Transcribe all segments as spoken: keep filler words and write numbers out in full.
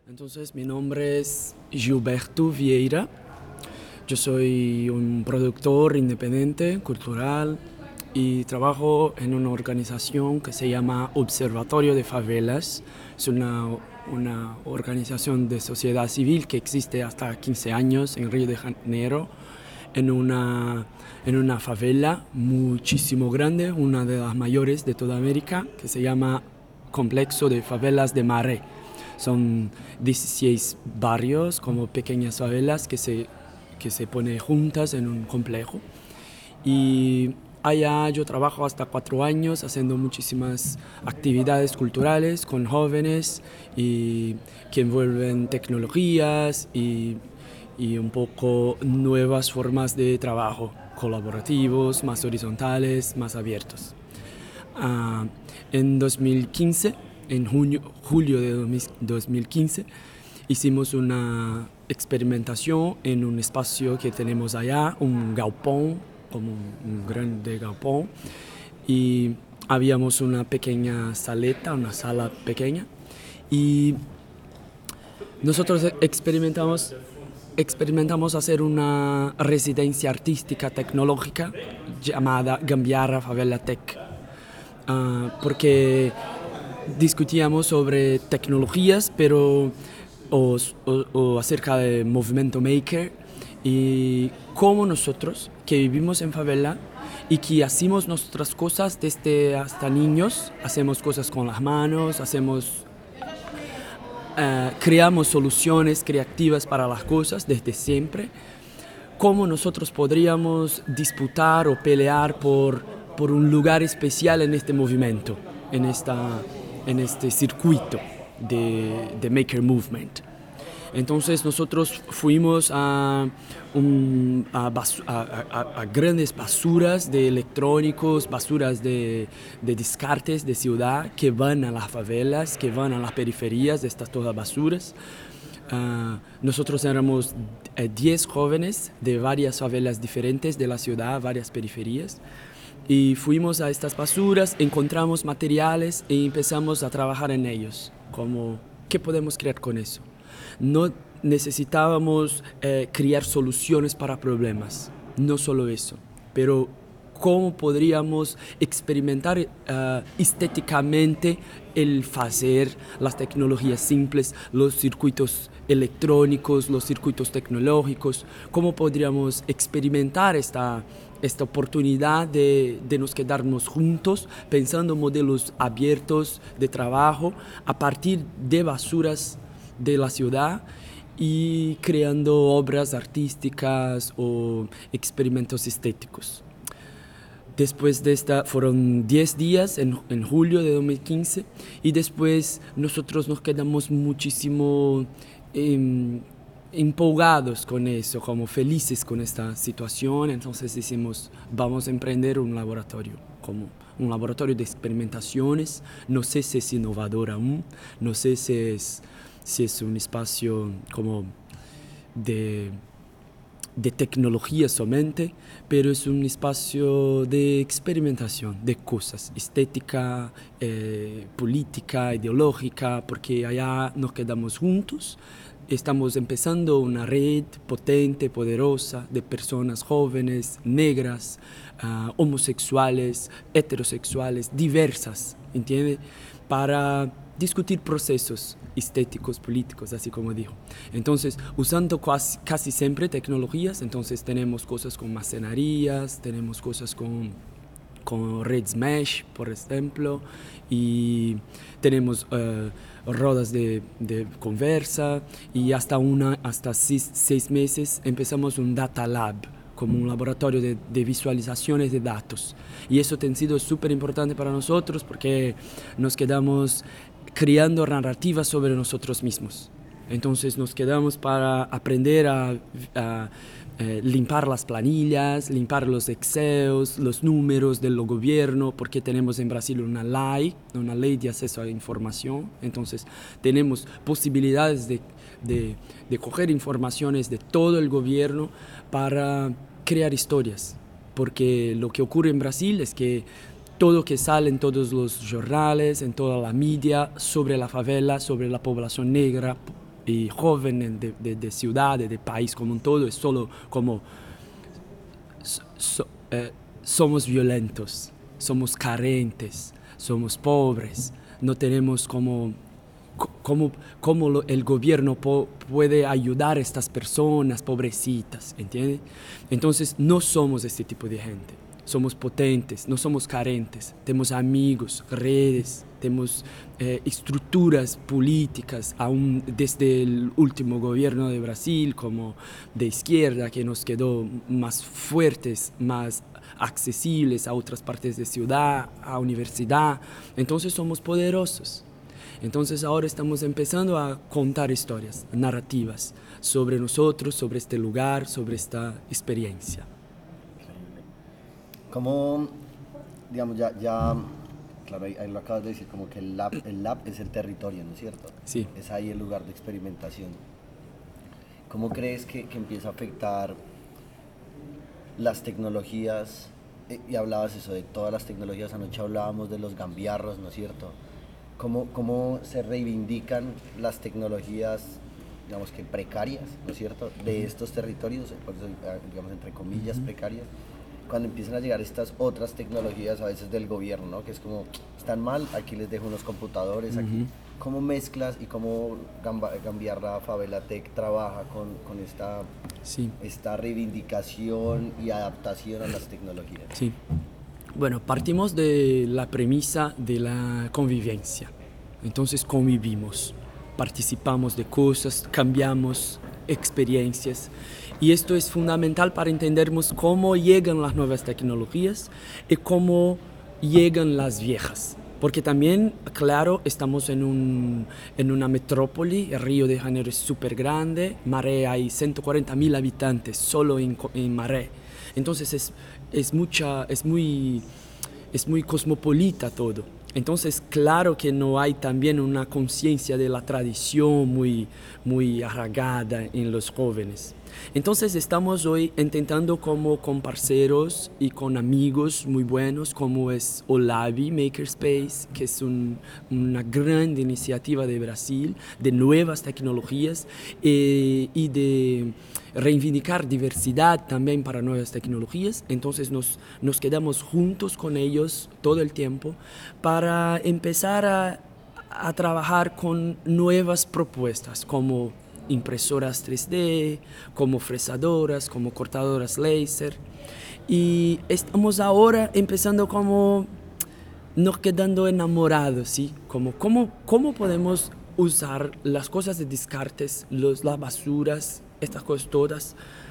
Entonces, mi nombre es Gilberto Vieira. Yo soy un productor independiente, cultural, y trabajo en una organización que se llama Observatorio de Favelas. Es una, una organización de sociedad civil que existe hasta quince años en Río de Janeiro, en una, en una favela muchísimo grande, una de las mayores de toda América, que se llama Complexo de Favelas de Maré. Son dieciséis barrios como pequeñas favelas que se, que se ponen juntas en un complejo. Y allá yo trabajo hasta cuatro años haciendo muchísimas actividades culturales con jóvenes y que envuelven tecnologías y, y un poco nuevas formas de trabajo, colaborativos, más horizontales, más abiertos. Uh, en dos mil quince, en junio, julio de dos mil quince, hicimos una experimentación en un espacio que tenemos allá, un galpón, como un grande galpón, y habíamos una pequeña saleta, una sala pequeña, y nosotros experimentamos, experimentamos hacer una residencia artística tecnológica llamada Gambiarra Favela Tech, uh, porque discutíamos sobre tecnologías, pero o, o, o acerca del movimiento maker y cómo nosotros que vivimos en favela y que hacemos nuestras cosas desde hasta niños, hacemos cosas con las manos, hacemos, uh, creamos soluciones creativas para las cosas desde siempre, cómo nosotros podríamos disputar o pelear por, por un lugar especial en este movimiento, en esta en este circuito de, de Maker Movement. Entonces nosotros fuimos a, un, a, basu, a, a, a grandes basuras de electrónicos, basuras de, de descartes de ciudad que van a las favelas, que van a las periferias de estas todas basuras. Uh, nosotros éramos diez jóvenes de varias favelas diferentes de la ciudad, varias periferias. Y fuimos a estas basuras, encontramos materiales y empezamos a trabajar en ellos. Como, ¿qué podemos crear con eso? No necesitábamos eh, crear soluciones para problemas, no solo eso, pero cómo podríamos experimentar uh, estéticamente el hacer, las tecnologías simples, los circuitos electrónicos, los circuitos tecnológicos, cómo podríamos experimentar esta, esta oportunidad de, de nos quedarnos juntos, pensando en modelos abiertos de trabajo a partir de basuras de la ciudad y creando obras artísticas o experimentos estéticos. Después de esta, fueron diez días en, en julio de dos mil quince y después nosotros nos quedamos muchísimo eh, empolgados con eso, como felices con esta situación. Entonces decimos, vamos a emprender un laboratorio, como un laboratorio de experimentaciones. No sé si es innovador aún, no sé si es, si es un espacio como de... de tecnología solamente, pero es un espacio de experimentación de cosas, estética, eh, política, ideológica, porque allá nos quedamos juntos, estamos empezando una red potente, poderosa, de personas jóvenes, negras, uh, homosexuales, heterosexuales, diversas, ¿entiende? Para discutir procesos estéticos, políticos, así como dijo. Entonces, usando casi, casi siempre tecnologías, entonces tenemos cosas con macenarías, tenemos cosas con, con redes mesh, por ejemplo, y tenemos uh, rodas de, de conversa, y hasta, una, hasta seis, seis meses empezamos un data lab, como un laboratorio de, de visualizaciones de datos. Y eso ha sido súper importante para nosotros porque nos quedamos creando narrativas sobre nosotros mismos. Entonces nos quedamos para aprender a, a, a limpiar las planillas, limpiar los Excels, los números del gobierno, porque tenemos en Brasil una ley, una ley de acceso a la información. Entonces tenemos posibilidades de, de, de coger informaciones de todo el gobierno para crear historias. Porque lo que ocurre en Brasil es que todo que sale en todos los jornales, en toda la media, sobre la favela, sobre la población negra, y jóvenes de, de, de ciudad, de país como un todo, es solo como so, so, eh, somos violentos, somos carentes, somos pobres, no tenemos como cómo, cómo lo, el gobierno po, puede ayudar a estas personas pobrecitas, ¿entiendes? Entonces no somos este tipo de gente, somos potentes, no somos carentes, tenemos amigos, redes, tenemos eh, estructuras políticas, aún desde el último gobierno de Brasil, como de izquierda, que nos quedó más fuertes, más accesibles a otras partes de ciudad, a universidad. Entonces somos poderosos. Entonces ahora estamos empezando a contar historias, narrativas sobre nosotros, sobre este lugar, sobre esta experiencia. Como, digamos, ya, ya claro, ahí, ahí lo acabas de decir, como que el lab, el lab es el territorio, ¿no es cierto? Sí. Es ahí el lugar de experimentación. ¿Cómo crees que, que empieza a afectar las tecnologías? Y hablabas eso de todas las tecnologías, anoche hablábamos de los gambiarros, ¿no es cierto? ¿Cómo, cómo se reivindican las tecnologías, digamos que precarias, ¿no es cierto?, de estos territorios, digamos entre comillas, uh-huh. precarias, cuando empiezan a llegar estas otras tecnologías a veces del gobierno, ¿no?, que es como, están mal, aquí les dejo unos computadores, uh-huh. aquí. ¿Cómo mezclas y cómo Gambiarra Favela Tech trabaja con, con esta, sí. esta reivindicación y adaptación a las tecnologías? Sí. Bueno, partimos de la premisa de la convivencia. Entonces convivimos, participamos de cosas, cambiamos experiencias. Y esto es fundamental para entendermos cómo llegan las nuevas tecnologías y cómo llegan las viejas. Porque también, claro, estamos en, un, en una metrópoli, Río de Janeiro es súper grande, Maré hay ciento cuarenta mil habitantes solo en, en Maré. Entonces es, es, mucha, es, muy, es muy cosmopolita todo. Entonces, claro que no hay también una conciencia de la tradición muy, muy arraigada en los jóvenes. Entonces estamos hoy intentando como con parceros y con amigos muy buenos como es Olavi Makerspace, que es un, una gran iniciativa de Brasil de nuevas tecnologías eh, y de reivindicar diversidad también para nuevas tecnologías. Entonces nos, nos quedamos juntos con ellos todo el tiempo para empezar a, a trabajar con nuevas propuestas como impresoras tres D, como fresadoras, como cortadoras láser. Y estamos ahora empezando como nos quedando enamorados, ¿sí? Como cómo, cómo podemos usar las cosas de descartes, los, las basuras, estas cosas todas,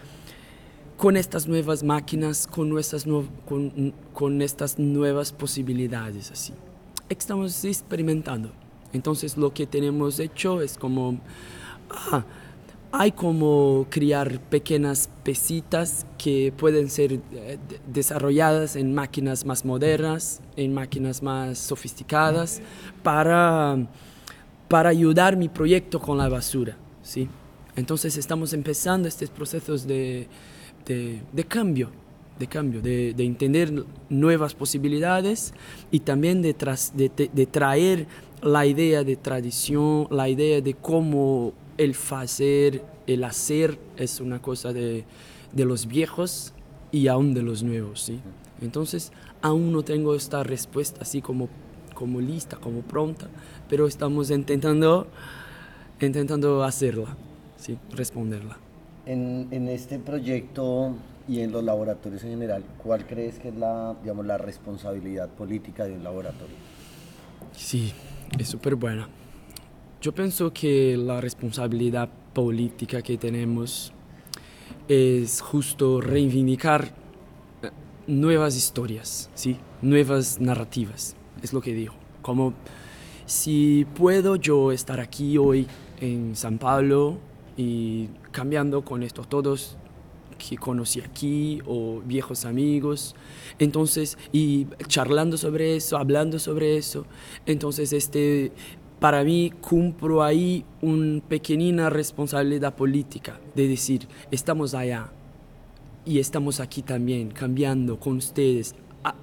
con estas nuevas máquinas, con, nuestras no, con, con estas nuevas posibilidades, así. Estamos experimentando. Entonces lo que tenemos hecho es como Ah, hay como crear pequeñas pesitas que pueden ser eh, desarrolladas en máquinas más modernas, en máquinas más sofisticadas, para, para ayudar mi proyecto con la basura, ¿sí? Entonces estamos empezando estos procesos de, de, de cambio, de, cambio de, de entender nuevas posibilidades y también de, tras, de, de, de traer la idea de tradición, la idea de cómo el hacer, el hacer es una cosa de, de los viejos y aún de los nuevos, ¿sí? Entonces, aún no tengo esta respuesta así como, como lista, como pronta, pero estamos intentando, intentando hacerla, ¿sí? Responderla. En, en este proyecto y en los laboratorios en general, ¿cuál crees que es la, digamos, la responsabilidad política de un laboratorio? Sí, es súper buena. Yo pienso que la responsabilidad política que tenemos es justo reivindicar nuevas historias, ¿sí? Nuevas narrativas, es lo que digo. Como si puedo yo estar aquí hoy en San Pablo y cambiando con estos todos que conocí aquí o viejos amigos, entonces, y charlando sobre eso, hablando sobre eso, entonces este... Para mí, cumplo ahí una pequeñina responsabilidad política de decir, estamos allá y estamos aquí también, cambiando con ustedes, a,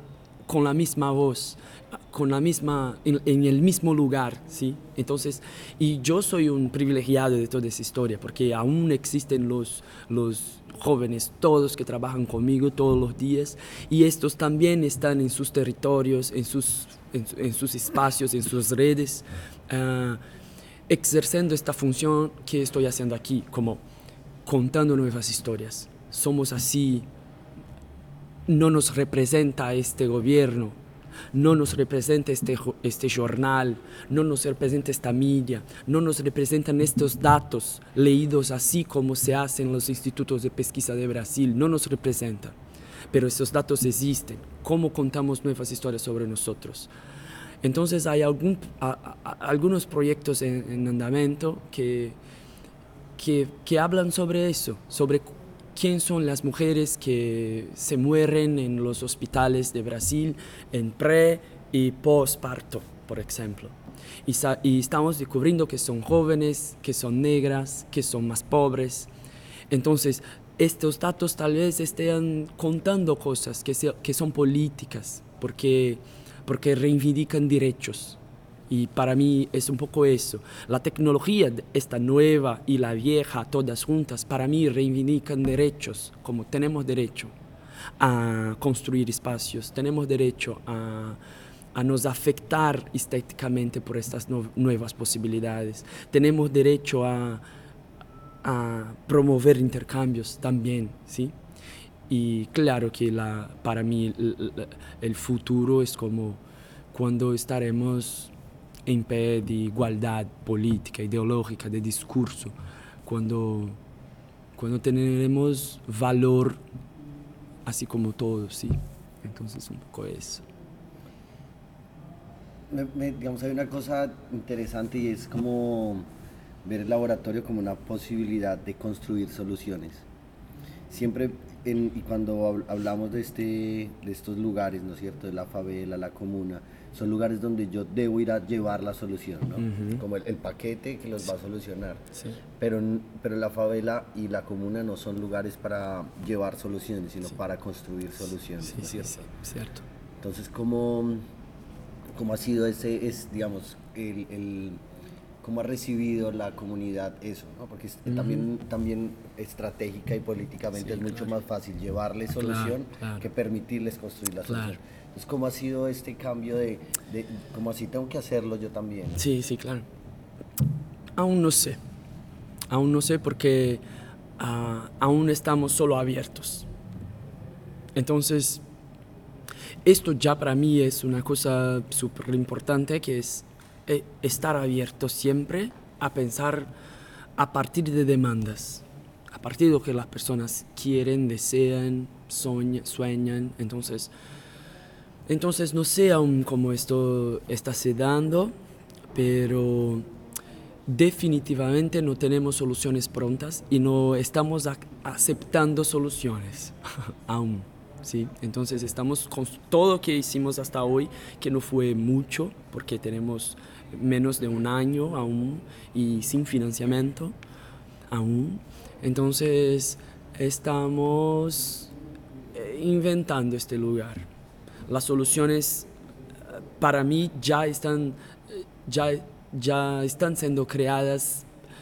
con la misma voz, con la misma, en, en el mismo lugar, ¿sí? Entonces, y yo soy un privilegiado de toda esa historia, porque aún existen los, los jóvenes, todos que trabajan conmigo todos los días, y estos también están en sus territorios, en sus, en, en sus espacios, en sus redes, uh, ejerciendo esta función que estoy haciendo aquí, como contando nuevas historias. Somos así, no nos representa este gobierno, no nos representa este, este jornal, no nos representa esta media, no nos representan estos datos leídos así como se hace en los institutos de pesquisa de Brasil, no nos representan, pero estos datos existen. ¿Cómo contamos nuevas historias sobre nosotros? Entonces hay algún, a, a, algunos proyectos en, en andamiento que, que, que hablan sobre eso, sobre quién son las mujeres que se mueren en los hospitales de Brasil en pre y postparto, por ejemplo. Y, y estamos descubriendo que son jóvenes, que son negras, que son más pobres. Entonces, estos datos tal vez estén contando cosas que, se, que son políticas, porque, porque reivindican derechos. Y para mí es un poco eso. La tecnología, esta nueva y la vieja, todas juntas, para mí reivindican derechos, como tenemos derecho a construir espacios, tenemos derecho a, a nos afectar estéticamente por estas no, nuevas posibilidades, tenemos derecho a, a promover intercambios también, ¿sí? Y claro que la, para mí el, el futuro es como cuando estaremos en pie de igualdad política, ideológica, de discurso, cuando, cuando tendremos valor así como todos, ¿sí? Entonces un poco eso. Me, me, digamos, hay una cosa interesante y es como ver el laboratorio como una posibilidad de construir soluciones. Siempre, en, y cuando hablamos de, este, de estos lugares, ¿no es cierto?, de la favela, la comuna, son lugares donde yo debo ir a llevar la solución, ¿no? Uh-huh. Como el, el paquete que los sí. va a solucionar. Sí. Pero, pero la favela y la comuna no son lugares para llevar soluciones, sino sí. para construir soluciones. Sí, ¿no es sí, cierto? sí, cierto. Entonces, ¿cómo, cómo ha sido ese, es, digamos, el, el, cómo ha recibido la comunidad eso, ¿no? Porque es, uh-huh. también, también estratégica y políticamente sí, es mucho claro. más fácil llevarles solución claro, claro. que permitirles construir la claro. solución. Entonces, ¿cómo ha sido este cambio de, de, como así tengo que hacerlo yo también? Sí, sí, claro. Aún no sé. Aún no sé porque uh, aún estamos solo abiertos. Entonces, esto ya para mí es una cosa súper importante, que es eh, estar abierto siempre a pensar a partir de demandas, a partir de lo que las personas quieren, desean, sueñan. sueñan. Entonces, Entonces no sé aún cómo esto está se dando, pero definitivamente no tenemos soluciones prontas y no estamos a- aceptando soluciones aún, ¿sí? Entonces estamos con todo lo que hicimos hasta hoy, que no fue mucho, porque tenemos menos de un año aún y sin financiamiento aún. Entonces estamos eh, inventando este lugar. Las soluciones para mí ya están, ya, ya están siendo creadas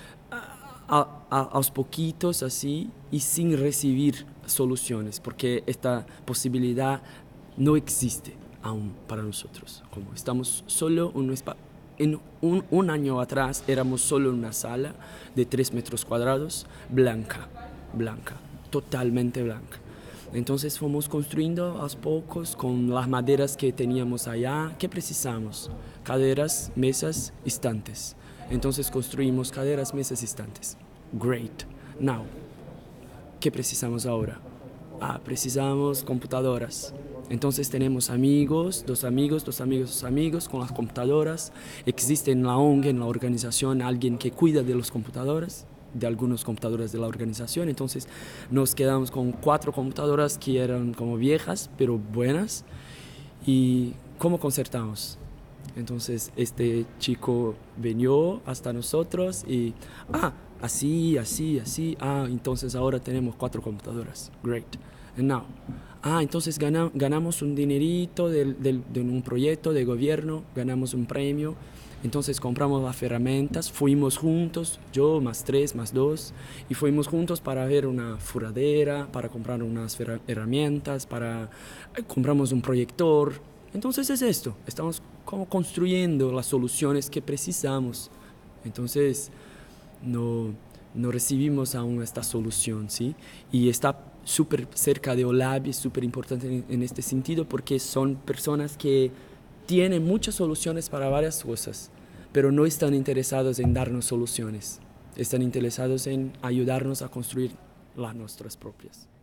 a, a, a los poquitos así y sin recibir soluciones, porque esta posibilidad no existe aún para nosotros. Como estamos solo un espacio. En un, un año atrás éramos solo una sala de tres metros cuadrados, blanca, blanca, totalmente blanca. Entonces fuimos construyendo a pocos con las maderas que teníamos allá. ¿Qué precisamos? Caderas, mesas, estantes. Entonces construimos caderas, mesas, estantes. Great. Now, ¿qué precisamos ahora? Ah, precisamos computadoras. Entonces tenemos amigos, dos amigos, dos amigos, dos amigos con las computadoras. Existe en la O N G, en la organización, alguien que cuida de las computadoras, de algunos computadoras de la organización. Entonces nos quedamos con cuatro computadoras que eran como viejas, pero buenas. ¿Y cómo concertamos? Entonces este chico vino hasta nosotros y, ah, así, así, así. Ah, entonces ahora tenemos cuatro computadoras. Great. No. Ah, entonces gana, ganamos un dinerito del, del, de un proyecto de gobierno, ganamos un premio, entonces compramos las herramientas, fuimos juntos, yo más tres, más dos, y fuimos juntos para ver una furadera, para comprar unas herramientas, para eh, compramos un proyector. Entonces es esto, estamos como construyendo las soluciones que precisamos. Entonces no, no recibimos aún esta solución, ¿sí? Y está súper cerca de OLAB, es súper importante en, en este sentido porque son personas que tienen muchas soluciones para varias cosas, pero no están interesados en darnos soluciones, están interesados en ayudarnos a construir las nuestras propias.